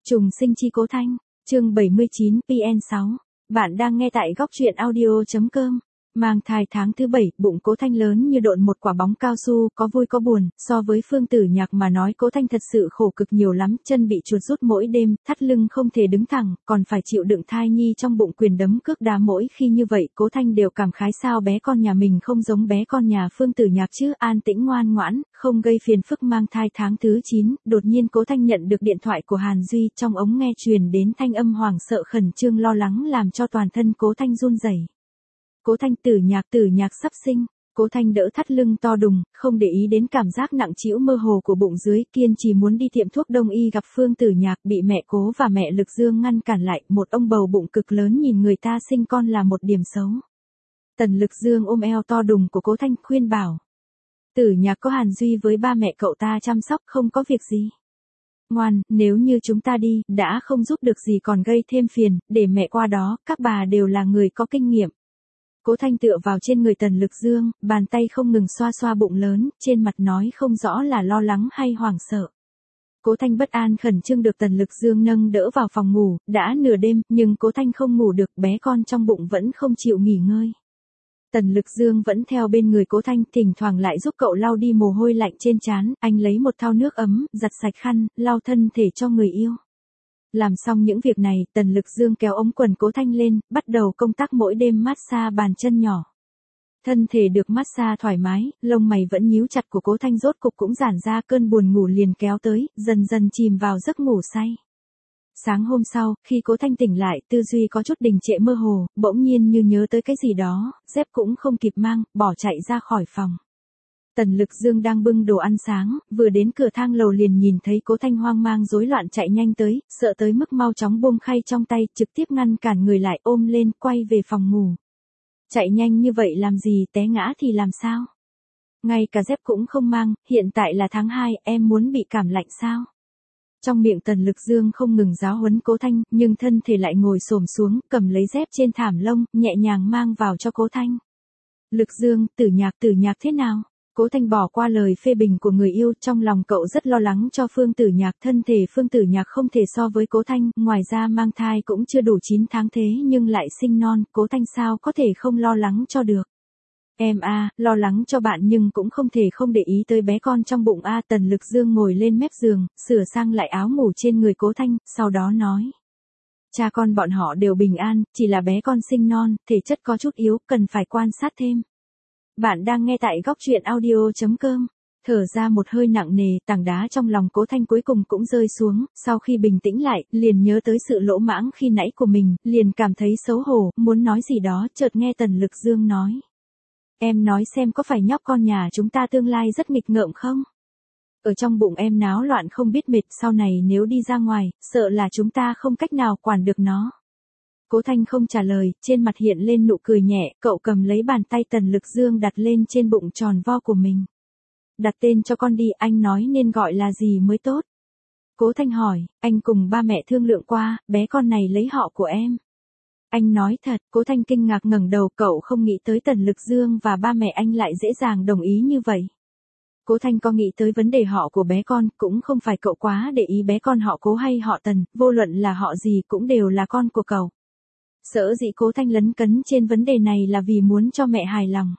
Trùng sinh chi Cố Thanh, chương 79 PN6. Bạn đang nghe tại góc truyện audio.com. Mang thai tháng thứ 7, bụng Cố Thanh lớn như độn một quả bóng cao su, có vui có buồn, so với Phương Tử Nhạc mà nói Cố Thanh thật sự khổ cực nhiều lắm, chân bị chuột rút mỗi đêm, thắt lưng không thể đứng thẳng, còn phải chịu đựng thai nhi trong bụng quyền đấm cước đá mỗi khi như vậy, Cố Thanh đều cảm khái sao bé con nhà mình không giống bé con nhà Phương Tử Nhạc chứ, an tĩnh ngoan ngoãn, không gây phiền phức. Mang thai tháng thứ 9, đột nhiên Cố Thanh nhận được điện thoại của Hàn Duy, trong ống nghe truyền đến thanh âm hoảng sợ khẩn trương lo lắng làm cho toàn thân Cố Thanh run rẩy. Cố Thanh, Tử Nhạc sắp sinh. Cố Thanh đỡ thắt lưng to đùng, không để ý đến cảm giác nặng trĩu mơ hồ của bụng dưới, kiên trì muốn đi tiệm thuốc đông y gặp Phương Tử Nhạc, bị mẹ Cố và mẹ Lực Dương ngăn cản lại, một ông bầu bụng cực lớn nhìn người ta sinh con là một điểm xấu. Tần Lực Dương ôm eo to đùng của Cố Thanh khuyên bảo. Tử Nhạc có Hàn Duy với ba mẹ cậu ta chăm sóc, không có việc gì. Ngoan, nếu như chúng ta đi, đã không giúp được gì còn gây thêm phiền, để mẹ qua đó, các bà đều là người có kinh nghiệm. Cố Thanh tựa vào trên người Tần Lực Dương, bàn tay không ngừng xoa xoa bụng lớn, trên mặt nói không rõ là lo lắng hay hoảng sợ. Cố Thanh bất an khẩn trương được Tần Lực Dương nâng đỡ vào phòng ngủ, đã nửa đêm, nhưng Cố Thanh không ngủ được, bé con trong bụng vẫn không chịu nghỉ ngơi. Tần Lực Dương vẫn theo bên người Cố Thanh, thỉnh thoảng lại giúp cậu lau đi mồ hôi lạnh trên trán, anh lấy một thau nước ấm, giặt sạch khăn, lau thân thể cho người yêu. Làm xong những việc này, Tần Lực Dương kéo ống quần Cố Thanh lên, bắt đầu công tác mỗi đêm massage bàn chân nhỏ. Thân thể được massage thoải mái, lông mày vẫn nhíu chặt của Cố Thanh rốt cục cũng giãn ra, cơn buồn ngủ liền kéo tới, dần dần chìm vào giấc ngủ say. Sáng hôm sau, khi Cố Thanh tỉnh lại, tư duy có chút đình trệ mơ hồ, bỗng nhiên như nhớ tới cái gì đó, dép cũng không kịp mang, bỏ chạy ra khỏi phòng. Tần Lực Dương đang bưng đồ ăn sáng, vừa đến cửa thang lầu liền nhìn thấy Cố Thanh hoang mang rối loạn chạy nhanh tới, sợ tới mức mau chóng buông khay trong tay, trực tiếp ngăn cản người lại, ôm lên, quay về phòng ngủ. Chạy nhanh như vậy làm gì, té ngã thì làm sao? Ngay cả dép cũng không mang, hiện tại là tháng 2, em muốn bị cảm lạnh sao? Trong miệng Tần Lực Dương không ngừng giáo huấn Cố Thanh, nhưng thân thể lại ngồi xổm xuống, cầm lấy dép trên thảm lông, nhẹ nhàng mang vào cho Cố Thanh. Lực Dương, Tử Nhạc thế nào? Cố Thanh bỏ qua lời phê bình của người yêu, trong lòng cậu rất lo lắng cho Phương Tử Nhạc, thân thể Phương Tử Nhạc không thể so với Cố Thanh, ngoài ra mang thai cũng chưa đủ 9 tháng thế nhưng lại sinh non, Cố Thanh sao có thể không lo lắng cho được. Em lo lắng cho bạn nhưng cũng không thể không để ý tới bé con trong bụng Tần Lực Dương ngồi lên mép giường, sửa sang lại áo ngủ trên người Cố Thanh, sau đó nói. Cha con bọn họ đều bình an, chỉ là bé con sinh non, thể chất có chút yếu, cần phải quan sát thêm. Bạn đang nghe tại góc truyện audio.com. Thở ra một hơi nặng nề, tảng đá trong lòng Cố Thanh cuối cùng cũng rơi xuống, sau khi bình tĩnh lại, liền nhớ tới sự lỗ mãng khi nãy của mình, liền cảm thấy xấu hổ, muốn nói gì đó, chợt nghe Tần Lực Dương nói. Em nói xem có phải nhóc con nhà chúng ta tương lai rất nghịch ngợm không? Ở trong bụng em náo loạn không biết mệt, sau này nếu đi ra ngoài, sợ là chúng ta không cách nào quản được nó. Cố Thanh không trả lời, trên mặt hiện lên nụ cười nhẹ, cậu cầm lấy bàn tay Tần Lực Dương đặt lên trên bụng tròn vo của mình. Đặt tên cho con đi, anh nói nên gọi là gì mới tốt? Cố Thanh hỏi, anh cùng ba mẹ thương lượng qua, bé con này lấy họ của em. Anh nói thật, Cố Thanh kinh ngạc ngẩng đầu, cậu không nghĩ tới Tần Lực Dương và ba mẹ anh lại dễ dàng đồng ý như vậy. Cố Thanh có nghĩ tới vấn đề họ của bé con, cũng không phải cậu quá để ý bé con họ Cố hay họ Tần, vô luận là họ gì cũng đều là con của cậu. Sở dĩ Cố Thanh lấn cấn trên vấn đề này là vì muốn cho mẹ hài lòng.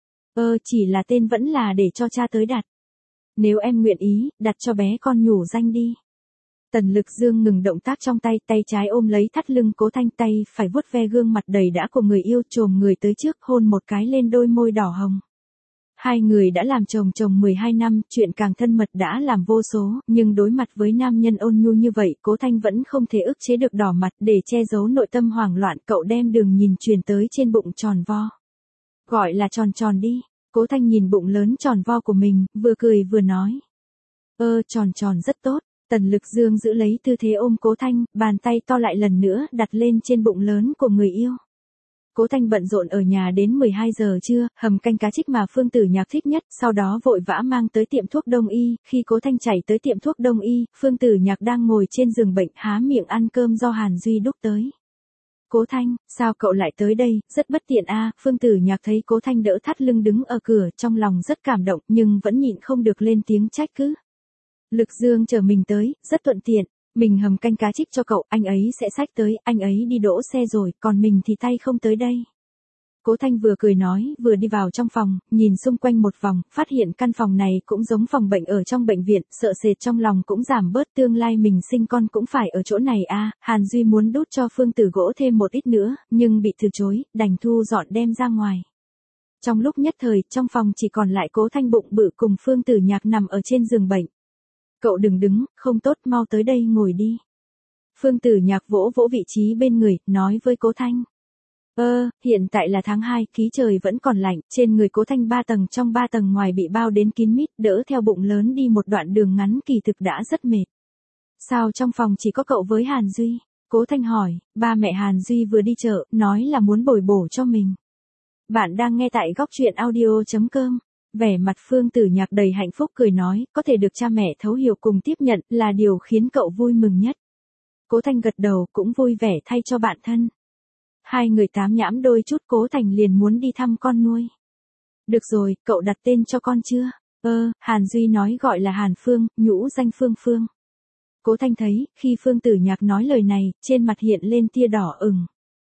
Chỉ là tên vẫn là để cho cha tới đặt. Nếu em nguyện ý, đặt cho bé con nhủ danh đi. Tần Lực Dương ngừng động tác trong tay, tay trái ôm lấy thắt lưng Cố Thanh, tay phải vuốt ve gương mặt đầy đã của người yêu, chồm người tới trước, hôn một cái lên đôi môi đỏ hồng. Hai người đã làm chồng 12 năm, chuyện càng thân mật đã làm vô số, nhưng đối mặt với nam nhân ôn nhu như vậy, Cố Thanh vẫn không thể ức chế được đỏ mặt, để che giấu nội tâm hoảng loạn, cậu đem đường nhìn truyền tới trên bụng tròn vo. Gọi là tròn tròn đi. Cố Thanh nhìn bụng lớn tròn vo của mình, vừa cười vừa nói. Tròn tròn rất tốt. Tần Lực Dương giữ lấy tư thế ôm Cố Thanh, bàn tay to lại lần nữa đặt lên trên bụng lớn của người yêu. Cố Thanh bận rộn ở nhà đến 12 giờ trưa, hầm canh cá trích mà Phương Tử Nhạc thích nhất, sau đó vội vã mang tới tiệm thuốc đông y, khi Cố Thanh chạy tới tiệm thuốc đông y, Phương Tử Nhạc đang ngồi trên giường bệnh há miệng ăn cơm do Hàn Duy đút tới. Cố Thanh, sao cậu lại tới đây, rất bất tiện Phương Tử Nhạc thấy Cố Thanh đỡ thắt lưng đứng ở cửa, trong lòng rất cảm động, nhưng vẫn nhịn không được lên tiếng trách cứ. Lực Dương chờ mình tới, rất thuận tiện. Mình hầm canh cá trích cho cậu, anh ấy sẽ xách tới, anh ấy đi đỗ xe rồi, còn mình thì tay không tới đây. Cố Thanh vừa cười nói, vừa đi vào trong phòng, nhìn xung quanh một vòng, phát hiện căn phòng này cũng giống phòng bệnh ở trong bệnh viện, sợ sệt trong lòng cũng giảm bớt, tương lai mình sinh con cũng phải ở chỗ này à. Hàn Duy muốn đút cho Phương Tử gỗ thêm một ít nữa, nhưng bị từ chối, đành thu dọn đem ra ngoài. Trong lúc nhất thời, trong phòng chỉ còn lại Cố Thanh bụng bự cùng Phương Tử Nhạc nằm ở trên giường bệnh. Cậu đừng đứng, không tốt, mau tới đây ngồi đi. Phương Tử Nhạc vỗ vỗ vị trí bên người, nói với Cố Thanh. Hiện tại là tháng 2, khí trời vẫn còn lạnh, trên người Cố Thanh 3 tầng trong 3 tầng ngoài bị bao đến kín mít, đỡ theo bụng lớn đi một đoạn đường ngắn kỳ thực đã rất mệt. Sao trong phòng chỉ có cậu với Hàn Duy? Cố Thanh hỏi, ba mẹ Hàn Duy vừa đi chợ, nói là muốn bồi bổ cho mình. Bạn đang nghe tại góc truyện audio.com. Vẻ mặt Phương Tử Nhạc đầy hạnh phúc cười nói, có thể được cha mẹ thấu hiểu cùng tiếp nhận là điều khiến cậu vui mừng nhất. Cố Thanh gật đầu cũng vui vẻ thay cho bạn thân. Hai người tám nhãm đôi chút, Cố Thành liền muốn đi thăm con nuôi. Được rồi, cậu đặt tên cho con chưa? Hàn Duy nói gọi là Hàn Phương, nhũ danh Phương Phương. Cố Thanh thấy, khi Phương Tử Nhạc nói lời này, trên mặt hiện lên tia đỏ ửng.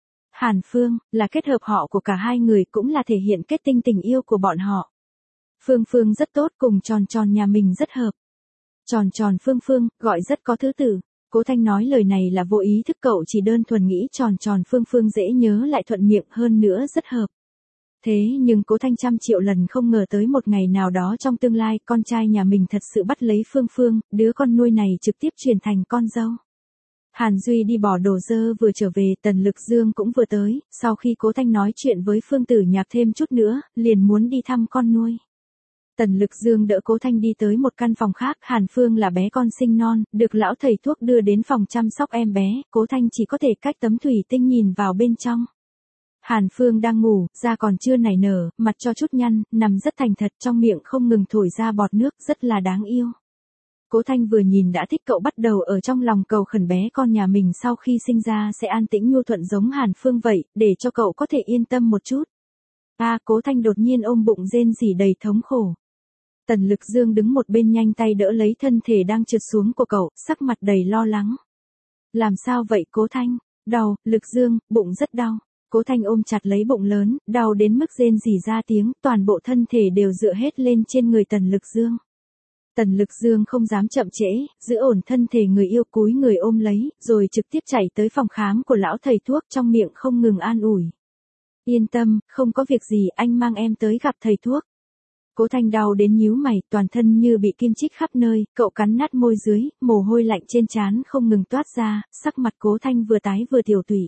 Hàn Phương, là kết hợp họ của cả hai người cũng là thể hiện kết tinh tình yêu của bọn họ. Phương Phương rất tốt, cùng Tròn Tròn nhà mình rất hợp. Tròn Tròn Phương Phương, gọi rất có thứ tự. Cố Thanh nói lời này là vô ý thức, cậu chỉ đơn thuần nghĩ Tròn Tròn Phương Phương dễ nhớ lại thuận miệng, hơn nữa rất hợp. Thế nhưng Cố Thanh trăm triệu lần không ngờ tới một ngày nào đó trong tương lai, con trai nhà mình thật sự bắt lấy Phương Phương, đứa con nuôi này trực tiếp truyền thành con dâu. Hàn Duy đi bỏ đồ dơ vừa trở về, Tần Lực Dương cũng vừa tới, sau khi Cố Thanh nói chuyện với Phương Tử Nhạc thêm chút nữa, liền muốn đi thăm con nuôi. Tần Lực Dương đỡ Cố Thanh đi tới một căn phòng khác, Hàn Phương là bé con sinh non, được lão thầy thuốc đưa đến phòng chăm sóc em bé, Cố Thanh chỉ có thể cách tấm thủy tinh nhìn vào bên trong. Hàn Phương đang ngủ, da còn chưa nảy nở, mặt cho chút nhăn, nằm rất thành thật, trong miệng không ngừng thổi ra bọt nước, rất là đáng yêu. Cố Thanh vừa nhìn đã thích, cậu bắt đầu ở trong lòng cầu khẩn bé con nhà mình sau khi sinh ra sẽ an tĩnh nhu thuận giống Hàn Phương vậy, để cho cậu có thể yên tâm một chút. Cố Thanh đột nhiên ôm bụng rên rỉ đầy thống khổ. Tần Lực Dương đứng một bên nhanh tay đỡ lấy thân thể đang trượt xuống của cậu, sắc mặt đầy lo lắng. Làm sao vậy Cố Thanh? Đau, Lực Dương, bụng rất đau. Cố Thanh ôm chặt lấy bụng lớn, đau đến mức rên rỉ ra tiếng, toàn bộ thân thể đều dựa hết lên trên người Tần Lực Dương. Tần Lực Dương không dám chậm trễ, giữ ổn thân thể người yêu, cúi người ôm lấy, rồi trực tiếp chạy tới phòng khám của lão thầy thuốc, trong miệng không ngừng an ủi. Yên tâm, không có việc gì, anh mang em tới gặp thầy thuốc. Cố Thanh đau đến nhíu mày, toàn thân như bị kim chích khắp nơi, cậu cắn nát môi dưới, mồ hôi lạnh trên trán không ngừng toát ra, sắc mặt Cố Thanh vừa tái vừa tiểu tụy.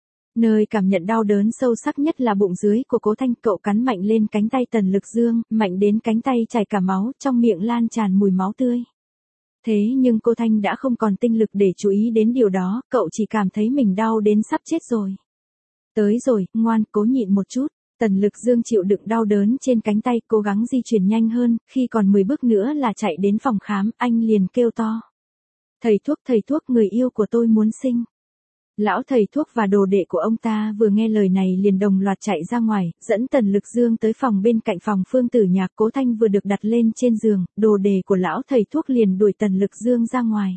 Nơi cảm nhận đau đớn sâu sắc nhất là bụng dưới của Cố Thanh, cậu cắn mạnh lên cánh tay Tần Lực Dương, mạnh đến cánh tay chảy cả máu, trong miệng lan tràn mùi máu tươi. Thế nhưng Cố Thanh đã không còn tinh lực để chú ý đến điều đó, cậu chỉ cảm thấy mình đau đến sắp chết rồi. Tới rồi, ngoan, cố nhịn một chút. Tần Lực Dương chịu đựng đau đớn trên cánh tay, cố gắng di chuyển nhanh hơn, khi còn 10 bước nữa là chạy đến phòng khám, anh liền kêu to. Thầy thuốc, người yêu của tôi muốn sinh. Lão thầy thuốc và đồ đệ của ông ta vừa nghe lời này liền đồng loạt chạy ra ngoài, dẫn Tần Lực Dương tới phòng bên cạnh phòng Phương Tử Nhạc. Cố Thanh vừa được đặt lên trên giường, đồ đệ của lão thầy thuốc liền đuổi Tần Lực Dương ra ngoài.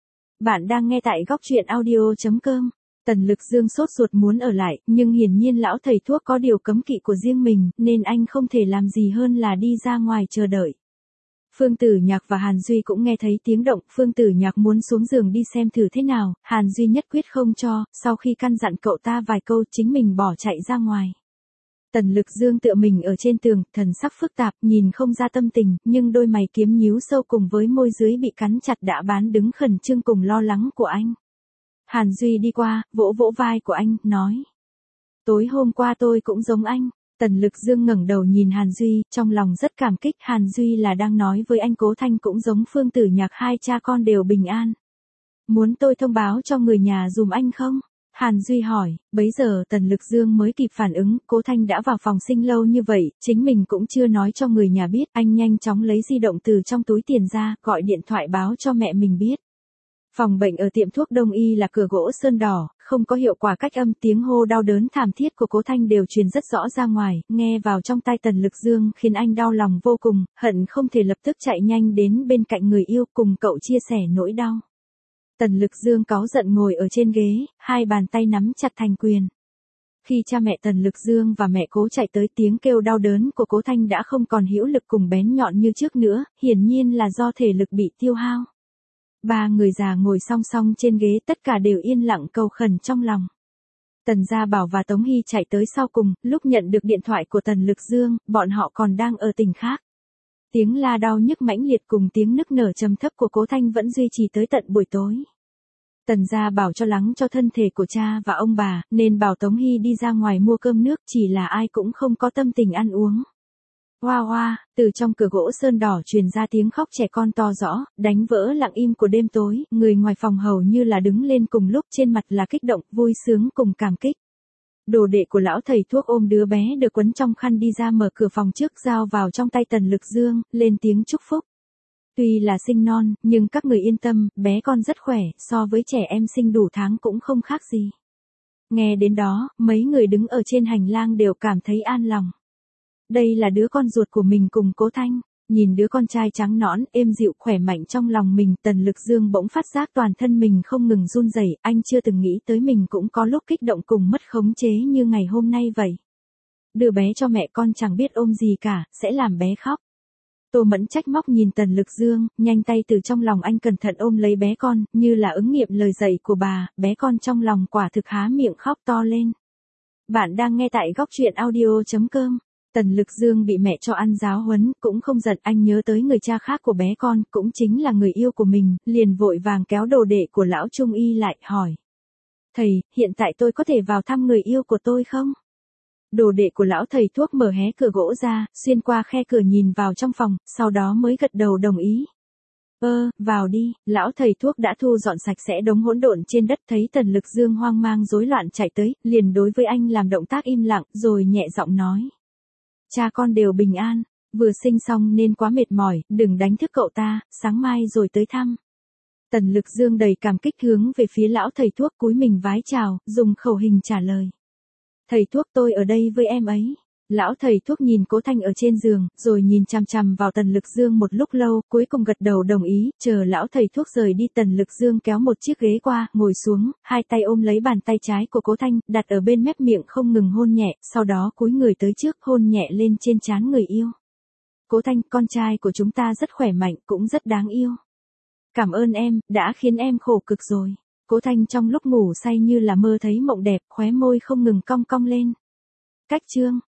Bạn đang nghe tại góc truyện audio.com. Tần Lực Dương sốt ruột muốn ở lại, nhưng hiển nhiên lão thầy thuốc có điều cấm kỵ của riêng mình, nên anh không thể làm gì hơn là đi ra ngoài chờ đợi. Phương Tử Nhạc và Hàn Duy cũng nghe thấy tiếng động, Phương Tử Nhạc muốn xuống giường đi xem thử thế nào, Hàn Duy nhất quyết không cho, sau khi căn dặn cậu ta vài câu chính mình bỏ chạy ra ngoài. Tần Lực Dương tựa mình ở trên tường, thần sắc phức tạp, nhìn không ra tâm tình, nhưng đôi mày kiếm nhíu sâu cùng với môi dưới bị cắn chặt đã bán đứng khẩn trương cùng lo lắng của anh. Hàn Duy đi qua, vỗ vỗ vai của anh, nói. Tối hôm qua tôi cũng giống anh. Tần Lực Dương ngẩng đầu nhìn Hàn Duy, trong lòng rất cảm kích, Hàn Duy là đang nói với anh Cố Thanh cũng giống Phương Tử Nhạc, hai cha con đều bình an. Muốn tôi thông báo cho người nhà dùm anh không? Hàn Duy hỏi, bấy giờ Tần Lực Dương mới kịp phản ứng, Cố Thanh đã vào phòng sinh lâu như vậy, chính mình cũng chưa nói cho người nhà biết, anh nhanh chóng lấy di động từ trong túi tiền ra, gọi điện thoại báo cho mẹ mình biết. Phòng bệnh ở tiệm thuốc Đông Y là cửa gỗ sơn đỏ, không có hiệu quả cách âm, tiếng hô đau đớn thảm thiết của Cố Thanh đều truyền rất rõ ra ngoài, nghe vào trong tai Tần Lực Dương khiến anh đau lòng vô cùng, hận không thể lập tức chạy nhanh đến bên cạnh người yêu cùng cậu chia sẻ nỗi đau. Tần Lực Dương cáu giận ngồi ở trên ghế, hai bàn tay nắm chặt thành quyền. Khi cha mẹ Tần Lực Dương và mẹ Cố chạy tới, tiếng kêu đau đớn của Cố Thanh đã không còn hữu lực cùng bén nhọn như trước nữa, hiển nhiên là do thể lực bị tiêu hao. Ba người già ngồi song song trên ghế, tất cả đều yên lặng cầu khẩn trong lòng. Tần Gia Bảo và Tống Hy chạy tới sau cùng, lúc nhận được điện thoại của Tần Lực Dương, bọn họ còn đang ở tỉnh khác. Tiếng la đau nhức mãnh liệt cùng tiếng nức nở trầm thấp của Cố Thanh vẫn duy trì tới tận buổi tối. Tần Gia Bảo cho lắng cho thân thể của cha và ông bà, nên bảo Tống Hy đi ra ngoài mua cơm nước, chỉ là ai cũng không có tâm tình ăn uống. Hoa hoa, từ trong cửa gỗ sơn đỏ truyền ra tiếng khóc trẻ con to rõ, đánh vỡ lặng im của đêm tối, người ngoài phòng hầu như là đứng lên cùng lúc, trên mặt là kích động, vui sướng cùng cảm kích. Đồ đệ của lão thầy thuốc ôm đứa bé được quấn trong khăn đi ra mở cửa phòng trước, giao vào trong tay Tần Lực Dương, lên tiếng chúc phúc. Tuy là sinh non, nhưng các người yên tâm, bé con rất khỏe, so với trẻ em sinh đủ tháng cũng không khác gì. Nghe đến đó, mấy người đứng ở trên hành lang đều cảm thấy an lòng. Đây là đứa con ruột của mình cùng Cố Thanh. Nhìn đứa con trai trắng nõn, êm dịu khỏe mạnh trong lòng mình, Tần Lực Dương bỗng phát giác toàn thân mình không ngừng run rẩy, anh chưa từng nghĩ tới mình cũng có lúc kích động cùng mất khống chế như ngày hôm nay vậy. Đưa bé cho mẹ con chẳng biết ôm gì cả, sẽ làm bé khóc. Tô Mẫn trách móc nhìn Tần Lực Dương, nhanh tay từ trong lòng anh cẩn thận ôm lấy bé con, như là ứng nghiệm lời dạy của bà, bé con trong lòng quả thực há miệng khóc to lên. Bạn đang nghe tại góc truyện audio.com. Tần Lực Dương bị mẹ cho ăn giáo huấn, cũng không giận, anh nhớ tới người cha khác của bé con, cũng chính là người yêu của mình, liền vội vàng kéo đồ đệ của lão Trung Y lại, hỏi. Thầy, hiện tại tôi có thể vào thăm người yêu của tôi không? Đồ đệ của lão thầy thuốc mở hé cửa gỗ ra, xuyên qua khe cửa nhìn vào trong phòng, sau đó mới gật đầu đồng ý. Vào đi, lão thầy thuốc đã thu dọn sạch sẽ đống hỗn độn trên đất, thấy Tần Lực Dương hoang mang rối loạn chạy tới, liền đối với anh làm động tác im lặng, rồi nhẹ giọng nói. Cha con đều bình an, vừa sinh xong nên quá mệt mỏi, đừng đánh thức cậu ta, sáng mai rồi tới thăm. Tần Lực Dương đầy cảm kích hướng về phía lão thầy thuốc, cúi mình vái chào, dùng khẩu hình trả lời. Thầy thuốc, tôi ở đây với em ấy. Lão thầy thuốc nhìn Cố Thanh ở trên giường, rồi nhìn chằm chằm vào Tần Lực Dương một lúc lâu, cuối cùng gật đầu đồng ý, chờ lão thầy thuốc rời đi, Tần Lực Dương kéo một chiếc ghế qua, ngồi xuống, hai tay ôm lấy bàn tay trái của Cố Thanh, đặt ở bên mép miệng không ngừng hôn nhẹ, sau đó cúi người tới trước, hôn nhẹ lên trên trán người yêu. Cố Thanh, con trai của chúng ta rất khỏe mạnh, cũng rất đáng yêu. Cảm ơn em, đã khiến em khổ cực rồi. Cố Thanh trong lúc ngủ say như là mơ thấy mộng đẹp, khóe môi không ngừng cong cong lên. Cách chương